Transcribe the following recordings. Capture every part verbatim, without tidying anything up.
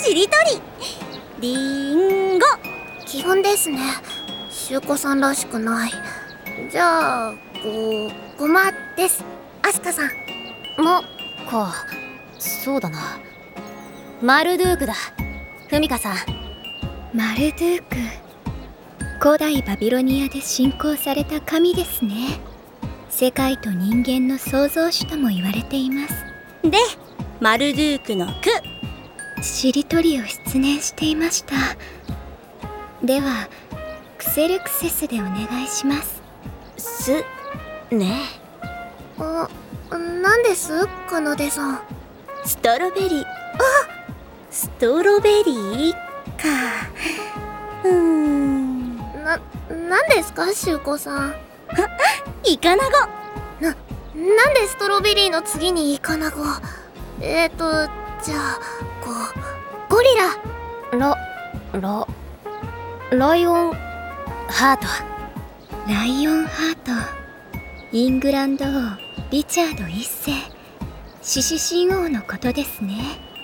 しりとりりんご。 基本ですね。しゅうこさんらしくない。じゃあごごまです。アスカさん。 まか、そうだな。マルドゥークだ。フミカさん。 マルドゥーク、古代バビロニアで信仰された神ですね。世界と人間の創造主とも言われています。 で、マルドゥークの句。 しりとりを失念していました。ではクセルクセスでお願いします。 すね。 あ、なんですかなでさん。 ストロベリー。あ、ストロベリーか。うーん。 な、なんですかしゅうこさん。 イカナゴ。 な、なんでストロベリーの次にイカナゴ。えーと、じゃあ、こう、ゴリラ。 ラ、ラ、ライオン、ハート。 ライオンハート、イングランド王リチャードいっせい、獅子神王のことですね。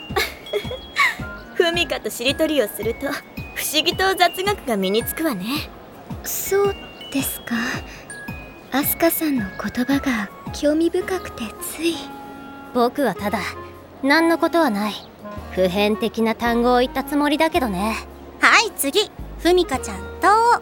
フミカとしりとりをすると不思議と雑学が身につくわね。 そうですか。アスカさんの言葉が興味深くてつい。 僕はただ何のことはない普遍的な単語を言ったつもりだけどね。はい、次、フミカちゃんと。 はい、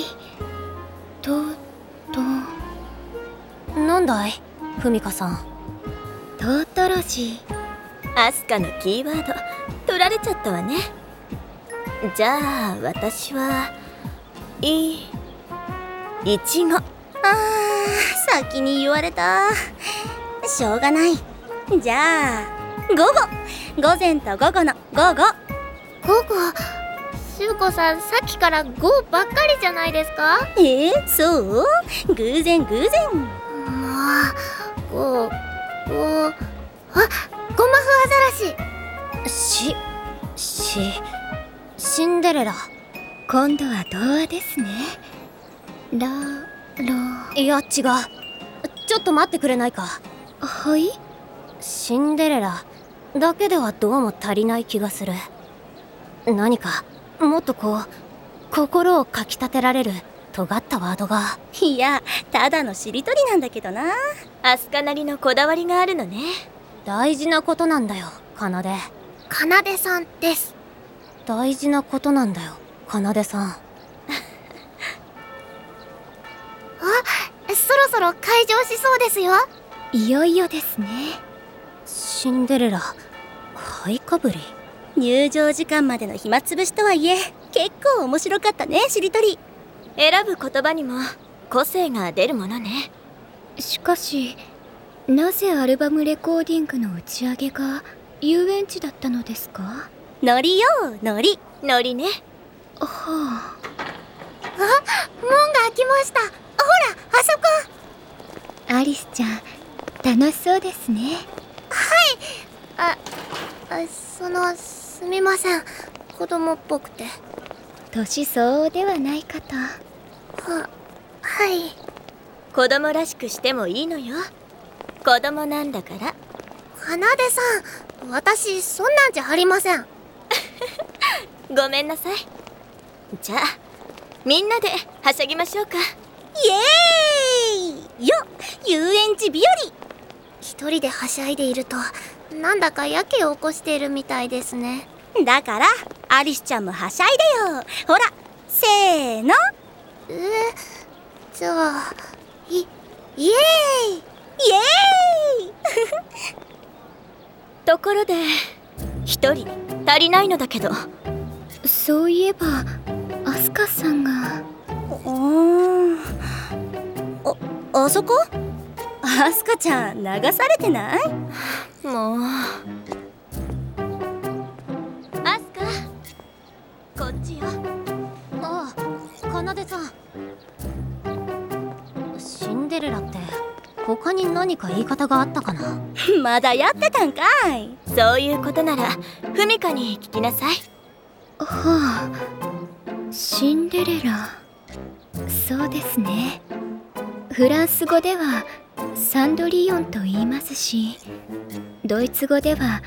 ととなんだいフミカさん。 トートロジー。アスカのキーワード取られちゃったわね。じゃあ私はいいちご。あー、先に言われた。しょうがない。じゃあ午後。午前と午後の午後。 午後。しゅうこさん、さっきからゴーばっかりじゃないですか。 えー、そう？偶然偶然。 もう、ゴー、ゴー、あ、ゴマフアザラシ。 し、し、シンデレラ。 今度は童話ですね。ラ、ロ。 いや違う。ちょっと待ってくれないか。 はい。 シンデレラだけではどうも足りない気がする。何かもっとこう心をかきたてられる尖ったワードが。いや、ただのしりとりなんだけどな。アスカなりのこだわりがあるのね。大事なことなんだよ、かなで。 かなでさんです。 大事なことなんだよ、かなでさん。 あ、そろそろ開場しそうですよ。 いよいよですね。 シンデレラ買いかぶり。入場時間までの暇つぶしとはいえ結構面白かったね、しりとり。選ぶ言葉にも個性が出るものね。 しかしなぜアルバムレコーディングの打ち上げが遊園地だったのですか。 ノリよ、ノリノリね。 はあ。 あ、門が開きました。ほら、あそこ。 アリスちゃん、楽しそうですね。 はい。あ、あ、そのすみません、子供っぽくて。 年相応ではないかと。 は、はい。 子供らしくしてもいいのよ。子供なんだから。 かなでさん、私そんなんじゃありません。 ごめんなさい。じゃあみんなではしゃぎましょうか。イエーイよ、遊園地日和。 一人ではしゃいでいるとなんだかやけを起こしているみたいですね。 だからアリスちゃんもはしゃいでよ。ほら、せーの。 えー、じゃあいイエーイイエーイところで一人足りないのだけど。 そういえばアスカさんが。 うん、あ、あそこ。アスカちゃん流されてない？もう。アスカ、こっちよ。ああ、かなでさん。シンデレラって他に何か言い方があったかな。まだやってたんかい。そういうことならフミカに聞きなさい。 はあ、シンデレラ。そうですね。フランス語ではサンドリヨンと言いますし、ドイツ語では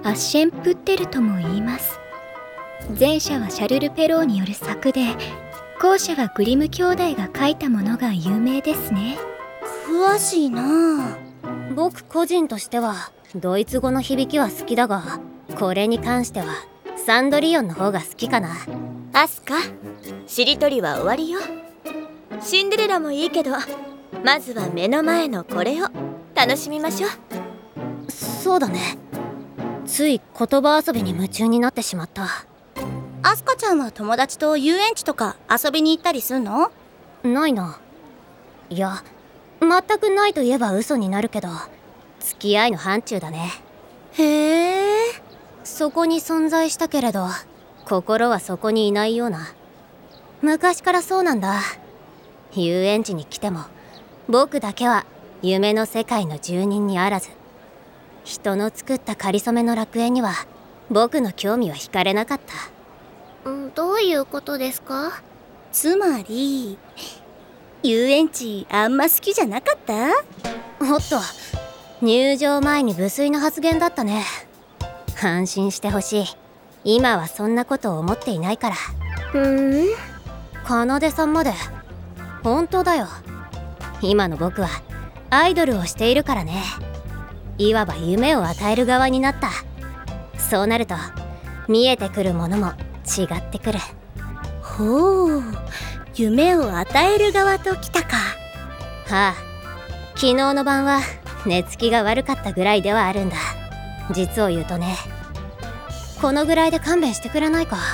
アッシェンプッテルとも言います。前者はシャルル・ペローによる作で、後者はグリム兄弟が書いたものが有名ですね。 詳しいなあ。 僕個人としてはドイツ語の響きは好きだが、これに関してはサンドリオンの方が好きかな。 アスカ、しりとりは終わりよ。シンデレラもいいけど、まずは目の前のこれを楽しみましょう。 そうだね。つい言葉遊びに夢中になってしまった。 アスカちゃんは友達と遊園地とか遊びに行ったりすんの？ ないな。いや、全くないと言えば嘘になるけど、付き合いの範疇だね。 へえ。 そこに存在したけれど、心はそこにいないような。昔からそうなんだ。遊園地に来ても僕だけは夢の世界の住人にあらず、人の作ったかりそめの楽園には僕の興味は惹かれなかった。どういうことですか？ つまり遊園地あんま好きじゃなかった？ おっと、入場前に無粋な発言だったね。安心してほしい。今はそんなことを思っていないから。 ふーん。 奏さんまで。本当だよ。今の僕はアイドルをしているからね。いわば夢を与える側になった。そうなると見えてくるものも違ってくる。 ほう、夢を与える側ときたか。 はあ、昨日の晩は寝つきが悪かったぐらいではあるんだ。実を言うとね。このぐらいで勘弁してくれないか？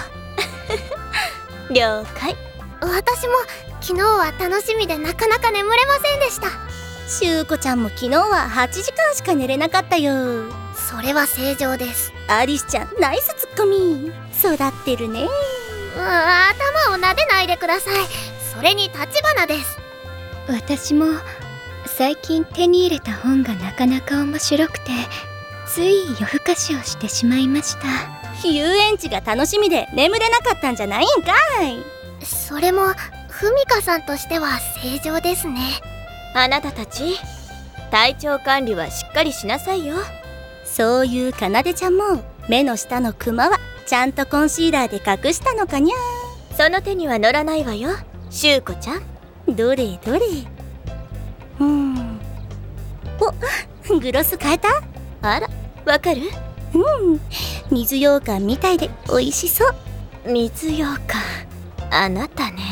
了解。 私も昨日は楽しみでなかなか眠れませんでした。 しゅうこちゃんも昨日ははちじかんしか寝れなかったよ。 それは正常です。 アリスちゃんナイスツッコミ。育ってるね。 うわ、頭を撫でないでください。それに立花です。 私も最近手に入れた本がなかなか面白くて、つい夜更かしをしてしまいました。 遊園地が楽しみで眠れなかったんじゃないんかい。 それもふみかさんとしては正常ですね。 あなたたち、体調管理はしっかりしなさいよ。そういうかなでちゃんも目の下のクマはちゃんとコンシーラーで隠したのかにゃ。その手には乗らないわよ、しゅうこちゃん。どれどれ。うーん。お、グロス変えた？あら、わかる？うん、水羊羹みたいで美味しそう。水羊羹、あなたね。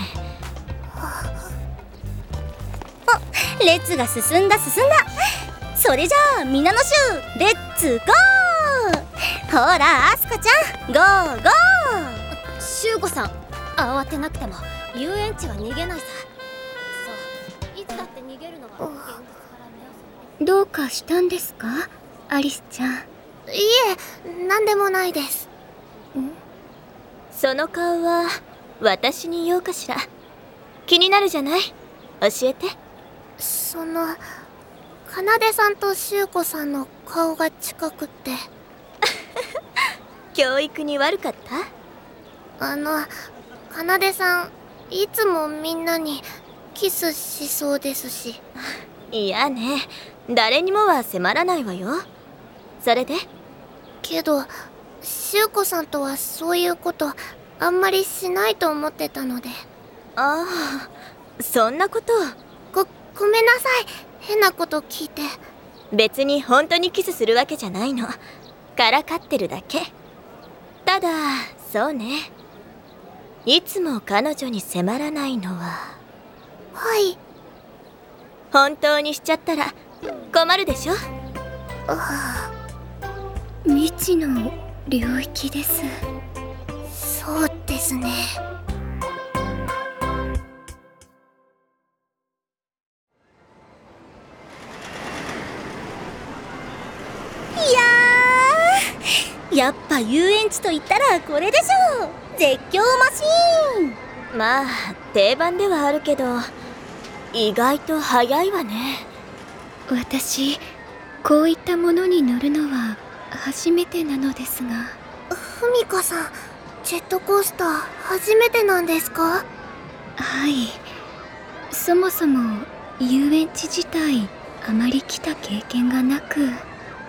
お、列が進んだ進んだ。それじゃあ皆の衆レッツゴー。ほらアスカちゃん、ゴーゴー。 しゅうこさん、慌てなくても遊園地は逃げないさ。そう、いつだって逃げるのが現実から目を背け。 どうかしたんですか、アリスちゃん？ いえ、何でもないです。 その顔は私に言おうかしら。気になるじゃない。教えて。 そのかなでさんとしゅうこさんの顔が近くって教育に悪かった？ あの、かなでさんいつもみんなにキスしそうですし。 いやね、誰にもは迫らないわよ。それで？ けどしゅうこさんとはそういうことあんまりしないと思ってたので。 ああ、そんなこと。 ご、ごめんなさい。変なこと聞いて。 別に本当にキスするわけじゃないの。からかってるだけ。ただ、そうね。いつも彼女に迫らないのは。 はい。 本当にしちゃったら困るでしょ。 未知の領域です。 そうですね。 いやー、やっぱ遊園地と言ったらこれでしょう。絶叫マシーン。まあ定番ではあるけど、意外と早いわね。 私、こういったものに乗るのは初めてなのですが。 ふみかさん、ジェットコースター初めてなんですか？ はい。そもそも遊園地自体あまり来た経験がなく。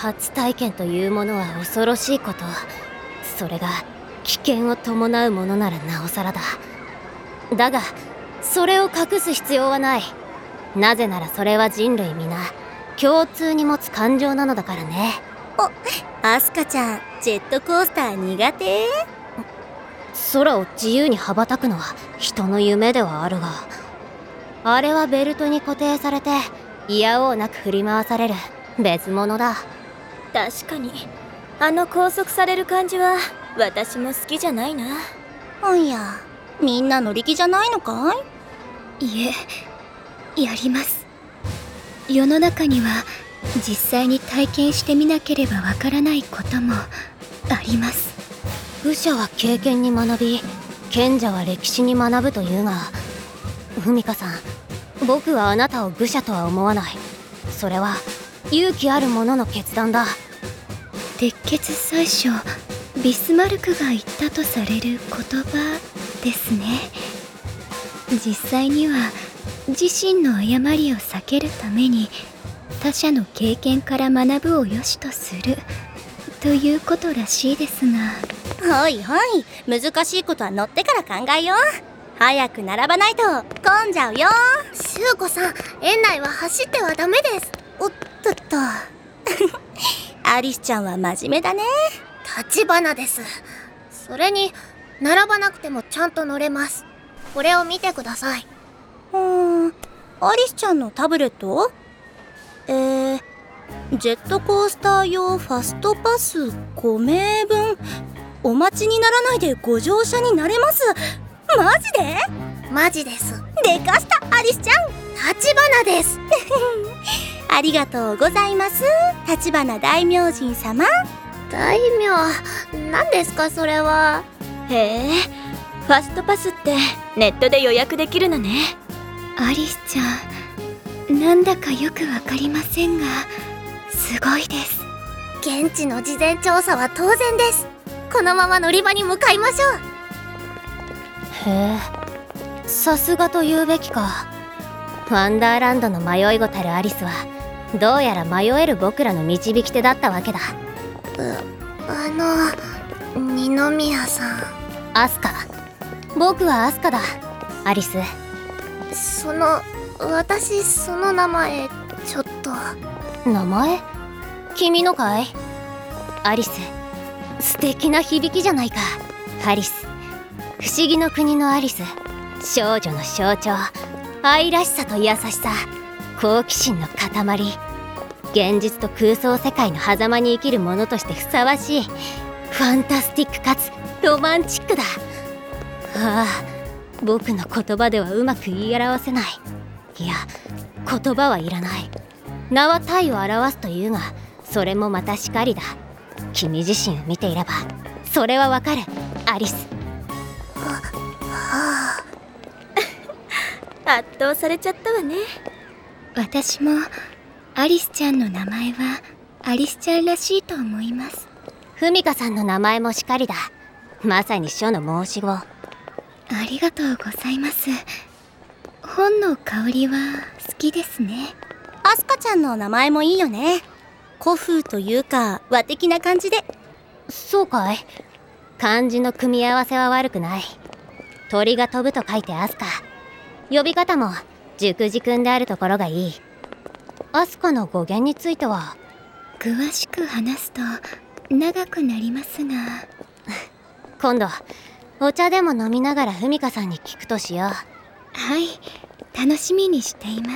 初体験というものは恐ろしいこと。それが危険を伴うものならなおさらだ。だがそれを隠す必要はない。なぜならそれは人類皆共通に持つ感情なのだからね。 お、アスカちゃん、ジェットコースター苦手？ 空を自由に羽ばたくのは人の夢ではあるが、あれはベルトに固定されていやおうなく振り回される別物だ。 確かにあの拘束される感じは私も好きじゃないな。 ほんや、みんな乗り気じゃないのかい？ いえ、やります。世の中には実際に体験してみなければわからないこともあります。 愚者は経験に学び、賢者は歴史に学ぶというが、ふみかさん、僕はあなたを愚者とは思わない。それは勇気ある者の決断だ。 鉄血宰相ビスマルクが言ったとされる言葉ですね。実際には自身の誤りを避けるために他者の経験から学ぶを良しとするということらしいですが。 ほいほい、難しいことは乗ってから考えよう。早く並ばないと混んじゃうよ。 シュウコさん、園内は走ってはダメです。 おっとっとアリスちゃんは真面目だね。 立花です。それに並ばなくてもちゃんと乗れます。これを見てください。 うーん、アリスちゃんのタブレット？えー、ジェットコースター用ファストパスごめいぶん。お待ちにならないでご乗車になれます。マジで？ マジです。 でかしたアリスちゃん。 立花です。 ありがとうございます、立花大明神様。 大名、何ですかそれは。へえ、ファストパスってネットで予約できるのね。 アリスちゃん、なんだかよくわかりませんがすごいです。 現地の事前調査は当然です。このまま乗り場に向かいましょう。へえ、さすがと言うべきか。ワンダーランドの迷い子たるアリスはどうやら迷える僕らの導き手だったわけだ。 あの二宮さん。 アスカ。僕はアスカだ。アリス。 その私その名前ちょっと。 名前？君のかい？アリス。素敵な響きじゃないか。アリス。不思議の国のアリス。少女の象徴。愛らしさと優しさ。好奇心の塊。現実と空想世界の狭間に生きる者としてふさわしい。ファンタスティックかつロマンチックだ。ああ、僕の言葉ではうまく言い表せない。いや、言葉はいらない。名は体を表すというが、それもまたしかりだ。君自身を見ていればそれはわかる、アリス。 はあ圧倒されちゃったわね。 私もアリスちゃんの名前はアリスちゃんらしいと思います。 ふみかさんの名前もしかりだ。まさに書の申し子。 ありがとうございます。本の香りは好きですね。 アスカちゃんの名前もいいよね。古風というか和的な感じで。 そうかい。漢字の組み合わせは悪くない。鳥が飛ぶと書いてアスカ。呼び方も熟字くんであるところがいい。アスカの語源については詳しく話すと長くなりますが今度お茶でも飲みながらふみかさんに聞くとしよう。 はい、楽しみにしています。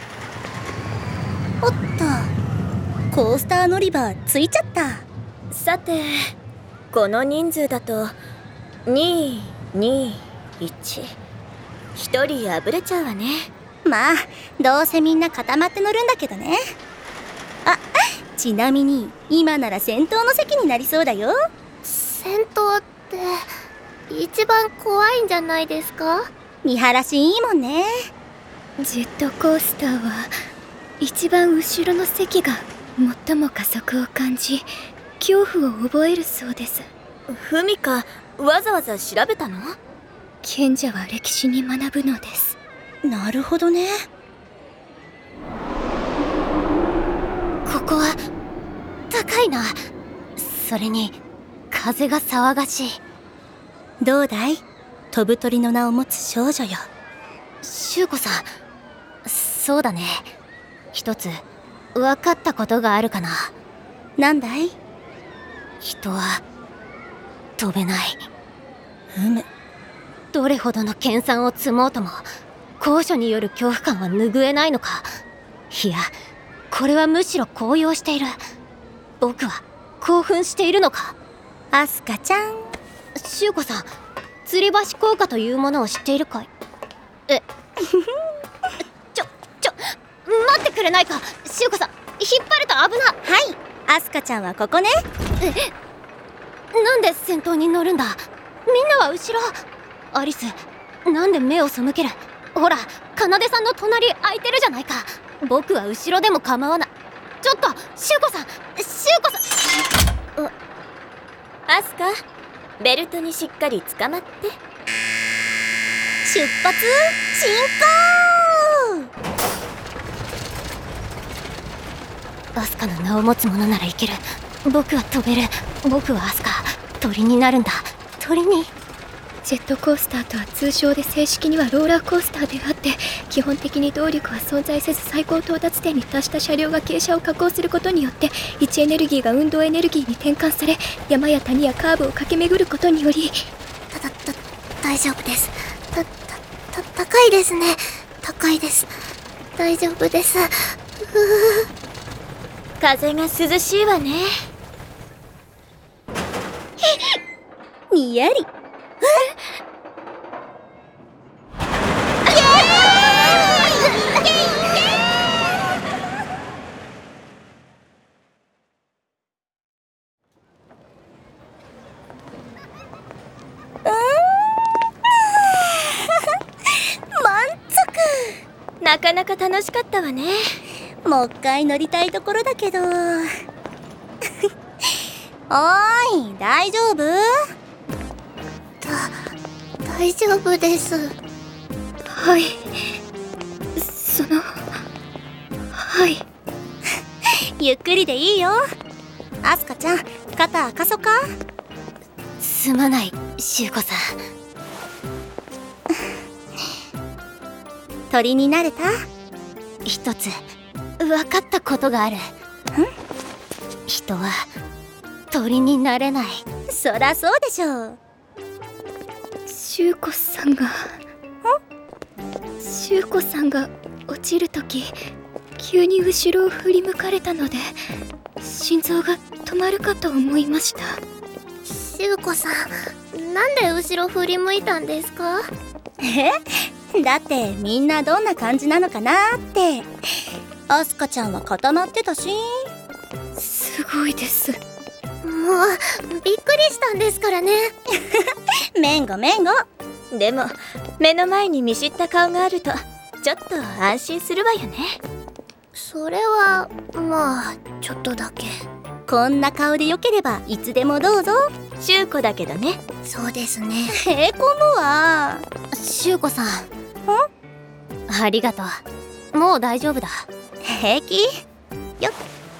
おっと、コースター乗り場着いちゃった。 さてこの人数だとににいち、ひとり破れちゃうわね。 まあどうせみんな固まって乗るんだけどね。あ、ちなみに今なら先頭の席になりそうだよ。 先頭って一番怖いんじゃないですか。 見晴らしいいもんね。 ジェットコースターは一番後ろの席が最も加速を感じ恐怖を覚えるそうです。 ふみか、わざわざ調べたの？ 賢者は歴史に学ぶのです。 なるほどね。 ここはたかいな。それに風が騒がしい。 どうだい？飛ぶ鳥の名を持つ少女よ。 シュウコさん、そうだね。一つ分かったことがあるかな。 なんだい？ 人は飛べない。 うむ。 どれほどの研鑽を積もうとも高所による恐怖感は拭えないのか。いや、これはむしろ高揚している。僕は興奮しているのか。 アスカちゃん。 シュウコさん、吊り橋効果というものを知っているかい？えちょちょ待ってくれないか。シュウコさん、引っ張ると危な。 はい、アスカちゃんはここね。 え、なんで先頭に乗るんだ。みんなは後ろ。アリス、なんで目を背ける。ほら、奏さんの隣空いてるじゃないか。僕は後ろでも構わない。ちょっとシュウコさん、シュウコさん。 アスカ、ベルトにしっかりつかまって。 出発進行。 アスカの名を持つ者ならいける。僕は飛べる。僕はアスカ、鳥になるんだ。鳥に。 ジェットコースターとは通称で正式にはローラーコースターであって、基本的に動力は存在せず、最高到達点に達した車両が傾斜を下降することによって位置エネルギーが運動エネルギーに転換され、山や谷やカーブを駆け巡ることにより。 たたた大丈夫です。たたた高いですね。高いです。大丈夫です。 風が涼しいわね。 にやり。 なかなか楽しかったわね。 もう一回乗りたいところだけど。おーい、大丈夫？ だ、大丈夫です。 はい、そのはい。 ゆっくりでいいよ。アスカちゃん、肩貸そか。 すまない、シュウコさん。 鳥になれた？ 一つ分かったことがある。 ん？ 人は鳥になれない。 そらそうでしょう。 シュウコさんがシュウコさんが落ちるとき、急に後ろを振り向かれたので心臓が止まるかと思いました。 シュウコさん、なんで後ろ振り向いたんですか？ え？だってみんなどんな感じなのかなって。アスカちゃんは固まってたし。 すごいです。 もうびっくりしたんですからね。 めんごめんご。 でも目の前に見知った顔があるとちょっと安心するわよね。 それはまあちょっとだけ。 こんな顔でよければいつでもどうぞ。 シュウコだけどね。 そうですね。 へこむわ。 シュウコさん、ありがとう。もう大丈夫だ。 平気？よっ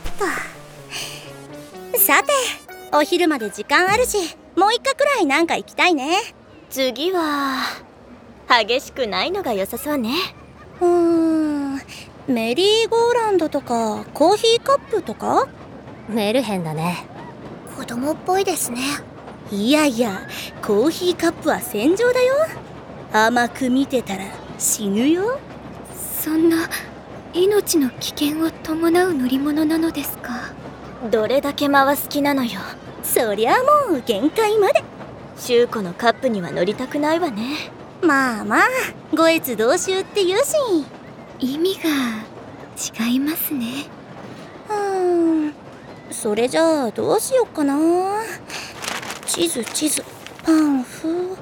と。さて、お昼まで時間あるし、もう一回くらいなんか行きたいね。 次は激しくないのが良さそうね。 うーん、メリーゴーランドとかコーヒーカップとか。 メルヘンだね。子供っぽいですね。 いやいや、コーヒーカップは戦場だよ。甘く見てたら死ぬよ。 そんな命の危険を伴う乗り物なのですか？ どれだけ回す気なのよ。 そりゃもう限界まで。 シュウコのカップには乗りたくないわね。 まあまあ、五越同州って言うし。 意味が違いますね。 うーん、それじゃあどうしよっかな。地図地図パンフ。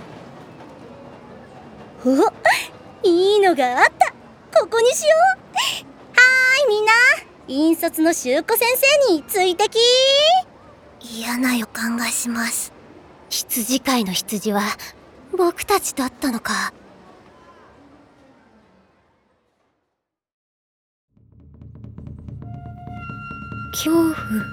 お、いいのがあった。ここにしよう。はーいみんな、引率のシュウコ先生についてき。 嫌な予感がします。羊飼いの羊は僕たちだったのか。 恐怖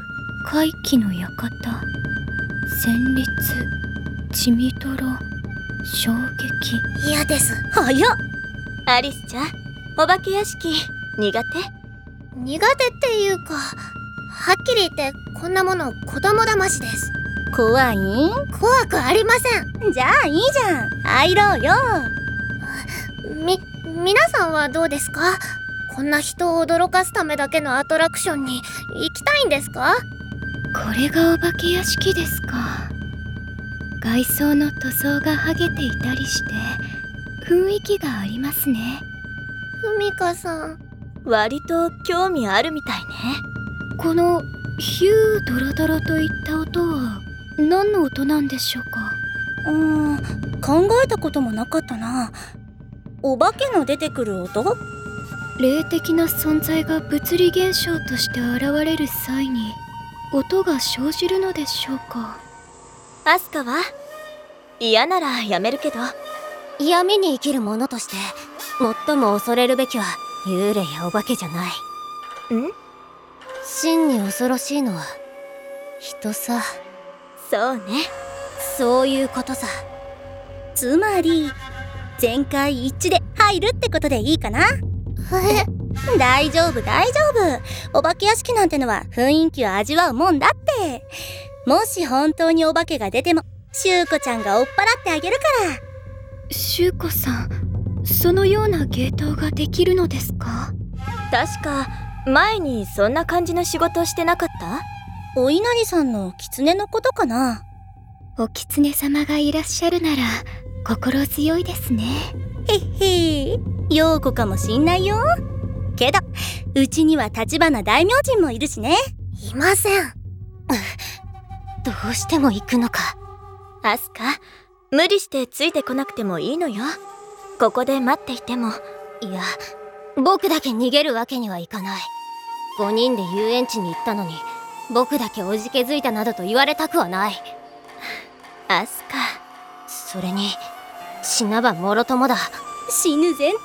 怪奇の館、戦慄、血みどろ、衝撃。 嫌です。早っ。 アリスちゃん、お化け屋敷苦手？ 苦手っていうか、はっきり言ってこんなもの子供騙しです。 怖い？ 怖くありません。 じゃあいいじゃん、入ろうよ。 み、皆さんはどうですか？こんな人を驚かすためだけのアトラクションに行きたいんですか？ これがお化け屋敷ですか。外装の塗装が剥げていたりして雰囲気がありますね。 ふみかさん、 割と興味あるみたいね。 このヒュードロドロといった音は何の音なんでしょうか？ うーん、考えたこともなかったな。お化けの出てくる音？ 霊的な存在が物理現象として現れる際に音が生じるのでしょうか？ アスカは嫌ならやめるけど。 闇に生きる者として最も恐れるべきは幽霊やお化けじゃない。 ん？ 真に恐ろしいのは人さ。 そうね。 そういうことさ。 つまり全会一致で入るってことでいいかな？ え？ 大丈夫大丈夫。お化け屋敷なんてのは雰囲気を味わうもんだって。もし本当にお化けが出てもしゅうこちゃんが追っ払ってあげるから。 しゅうこさん、そのような芸当ができるのですか？ 確か前にそんな感じの仕事してなかった？ お稲荷さんの狐のことかな。 お狐様がいらっしゃるなら心強いですね。 へっへー、陽子かもしんないよ。けどうちには立花大明神もいるしね。 いません。どうしても行くのか？ アスカ、無理してついてこなくてもいいのよ。ここで待っていても。 いや、僕だけ逃げるわけにはいかない。ごにんで遊園地に行ったのに僕だけおじけづいたなどと言われたくはない。 アスカ、 それに死なばもろともだ。 死ぬ前提か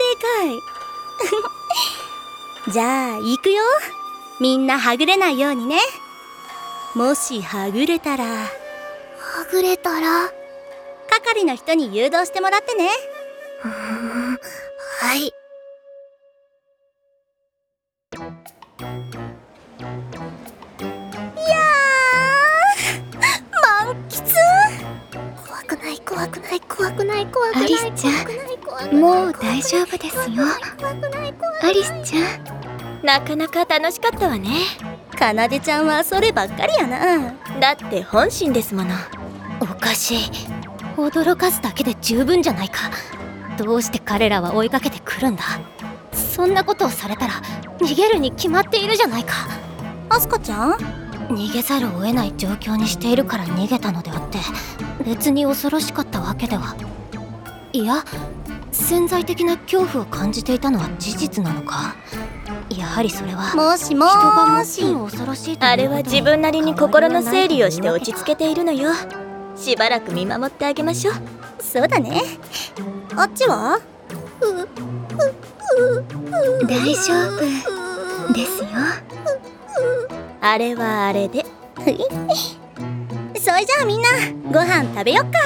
い。じゃあ行くよ。みんなはぐれないようにね。もしはぐれたら、 はぐれたら、 係の人に誘導してもらってね。 うーん、はい。 いやー、満喫。 怖くない怖くない怖くない怖くない。 アリスちゃん、もう大丈夫ですよ。アリスちゃん、 なかなか楽しかったわね。 かなでちゃんはそればっかりやな。 だって本心ですもの。 おかしい。驚かすだけで十分じゃないか。どうして彼らは追いかけてくるんだ？そんなことをされたら逃げるに決まっているじゃないか。 アスカちゃん？ 逃げざるを得ない状況にしているから逃げたのであって、別に恐ろしかったわけでは。いや、潜在的な恐怖を感じていたのは事実なのか。やはりそれはもしも人がーし。 最も恐ろしいというあれは自分なりに心の整理をして落ち着けているのよ。しばらく見守ってあげましょう。 そうだね。あっちは？ 大丈夫ですよ。 あれはあれで。 それじゃあみんなご飯食べよっか。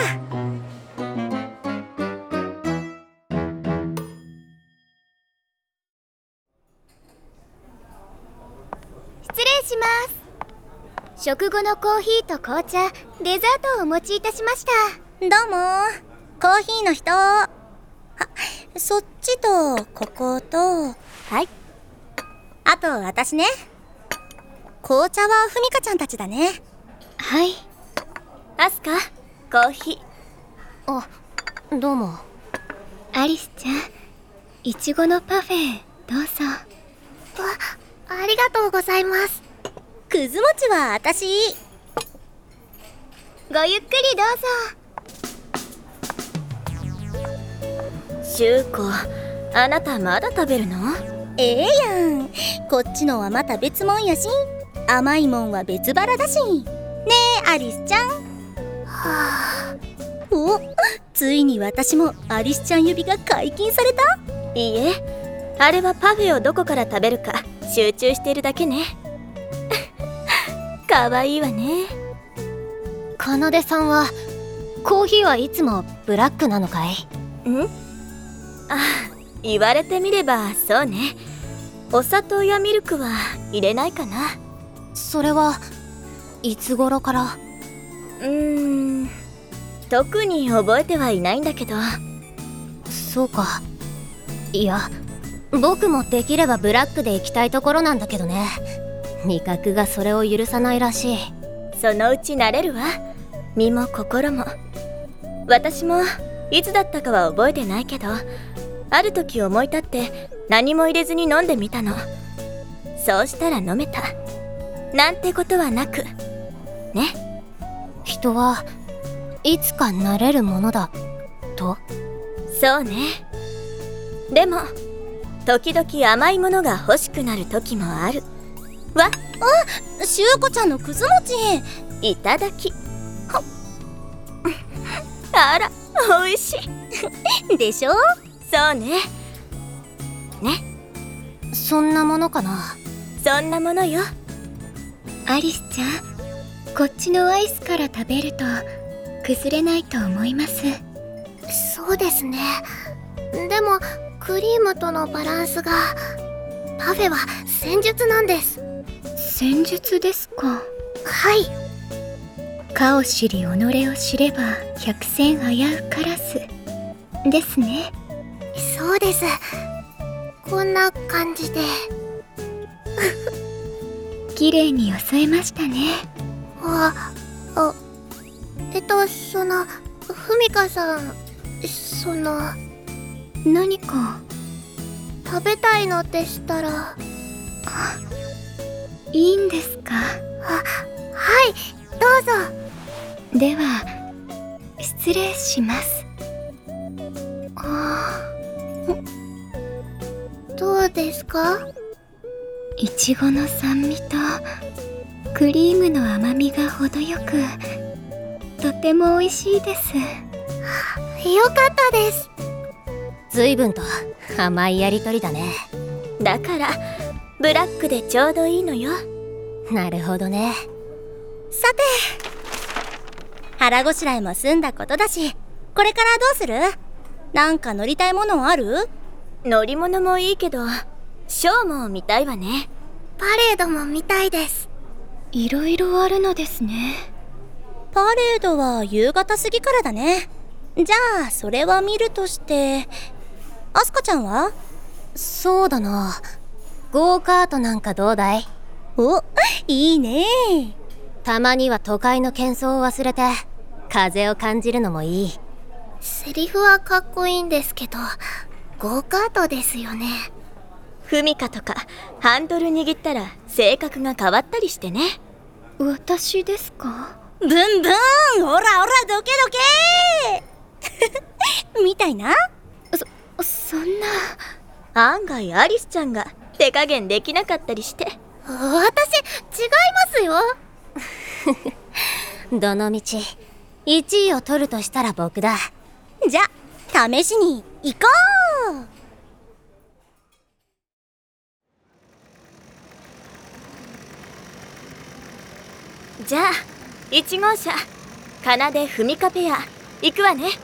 失礼します。食後のコーヒーと紅茶、デザートをお持ちいたしました。 どうも。コーヒーの人。あ、そっちとここと。はい。あと私ね。紅茶はふみかちゃんたちだね。 はい。 アスカ、コーヒー。 あ、どうも。 アリスちゃん、いちごのパフェどうぞ。 あ、ありがとうございます。 くず餅は私。 ごゆっくりどうぞ。シュウコ、あなたまだ食べるの？ ええやん。こっちのはまた別もんやし、甘いもんは別腹だし。ねえアリスちゃん。 はあ。 お、ついに私もアリスちゃん指が解禁された？ いいえ、あれはパフェをどこから食べるか集中しているだけね。 かわいいわね。 かなでさんはコーヒーはいつもブラックなのかい？ ん？あ、言われてみればそうね。お砂糖やミルクは入れないかな。 それはいつ頃から？ うーん、特に覚えてはいないんだけど。 そうか。いや、僕もできればブラックで行きたいところなんだけどね。味覚がそれを許さないらしい。 そのうち慣れるわ。身も心も。私もいつだったかは覚えてないけど、ある時思い立って何も入れずに飲んでみたの。そうしたら飲めた。なんてことはなくね。 人はいつか慣れるものだと。 そうね。でも時々甘いものが欲しくなる時もあるわ。 あ、しゅうこちゃんのくず餅。 いただき。あら、おいしいでしょ。 そうね。ね、 そんなものかな。 そんなものよ。 アリスちゃん、こっちのアイスから食べると崩れないと思います。 そうですね。でもクリームとのバランスが。パフェは戦術なんです。 戦術ですか。 はい。 かを知り己を知れば百戦危うからずですね。 そうです。こんな感じで。 綺麗によそえましたね。 あ、あ、えっと、その、ふみかさん、その、 何か食べたいのでしたら。 いいんですか？ あ、はい、どうぞ。 では失礼します。 あー、どうですか？ いちごの酸味とクリームの甘みが程よく、とても美味しいです。 よかったです。随分と甘いやりとりだね。 だからブラックでちょうどいいのよ。 なるほどね。 さて、腹ごしらえも済んだことだし、これからどうする？なんか乗りたいものある？ 乗り物もいいけど、ショーも見たいわね。 パレードも見たいです。 いろいろあるのですね。 パレードは夕方過ぎからだね。じゃあそれは見るとして、アスカちゃんは？ そうだな。ゴーカートなんかどうだい？ お、いいね。 たまには都会の喧騒を忘れて風を感じるのもいい。セリフはかっこいいんですけど、ゴーカートですよね。 フミカとかハンドル握ったら性格が変わったりしてね。 私ですか？ ブンブン、オラオラどけどけみたいな。 そ、そんな。 案外アリスちゃんが手加減できなかったりして。 私、違いますよ。どのみちいちいを取るとしたら僕だ。 じゃ、試しに行こう。じゃあいち号車かなでふみかペア行くわね。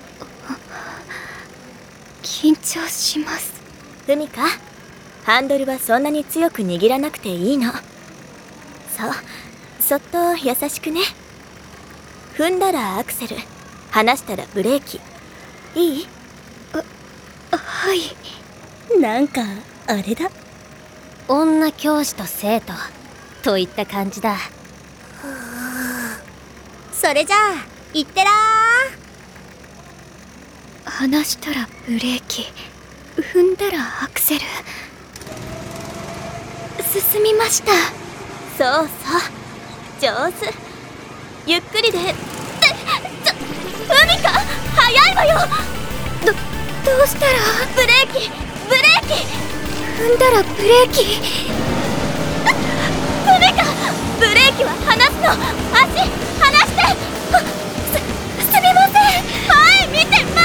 緊張します。 ふみか、ハンドルはそんなに強く握らなくていいの。そう、そっと優しくね。踏んだらアクセル、離したらブレーキ。いい？ はい。 なんかあれだ。 女教師と生徒といった感じだ。 それじゃあ行ってらー。 離したらブレーキ、踏んだらアクセル。進みました。 そうそう、上手。ゆっくりで。ってちょ、ふみか、早いわよ。 ど、どうしたら？ ブレーキ、ブレーキ。 踏んだらブレーキ。 ふみか、ブレーキは離すの。足離して。す、すみません。前見て、前。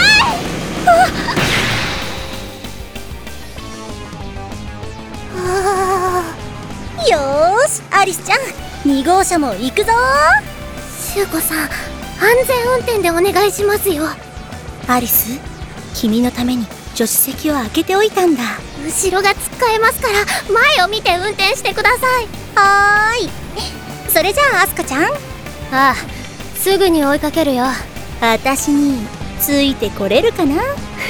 よーし、アリスちゃん、 に号車も行くぞシュウコさん、安全運転でお願いしますよ。 アリス、君のために助手席を開けておいたんだ。 後ろがつっかえますから前を見て運転してください。 はーい。それじゃあアスカちゃん、 ああ、すぐに追いかけるよ。 私についてこれるかな？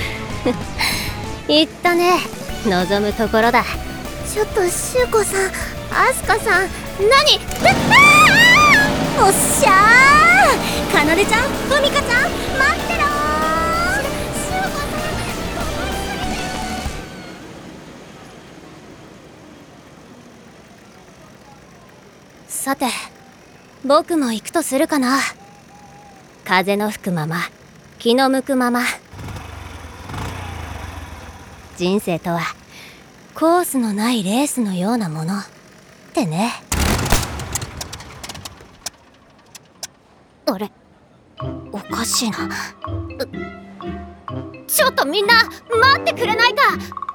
言ったね、望むところだ。 ちょっとシュウコさん、アスカさん、何？ おっしゃー、かなでちゃん、ふみかちゃん、待ってろー。 シュウコさん、 さて、僕も行くとするかな。風の吹くまま、気の向くまま。人生とはコースのないレースのようなものってね。あれ、おかしいな。ちょっとみんな待ってくれないか。